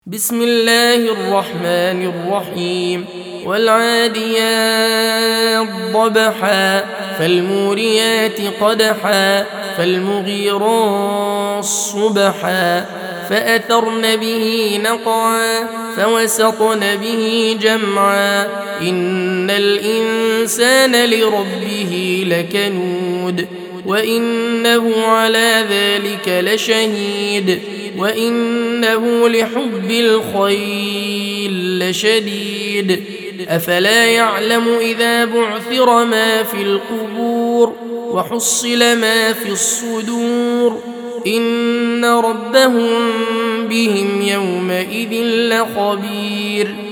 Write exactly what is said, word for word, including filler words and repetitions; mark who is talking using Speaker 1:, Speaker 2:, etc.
Speaker 1: بسم الله الرحمن الرحيم والعاديات ضبحا فالموريات قدحا فالمغيرات صبحا فأثرن به نقعا فوسطن به جمعا إن الإنسان لربه لكنود وإنه على ذلك لشهيد وإنه لحب الخير لشديد أفلا يعلم إذا بعثر ما في القبور وحصل ما في الصدور إن ربهم بهم يومئذ لخبير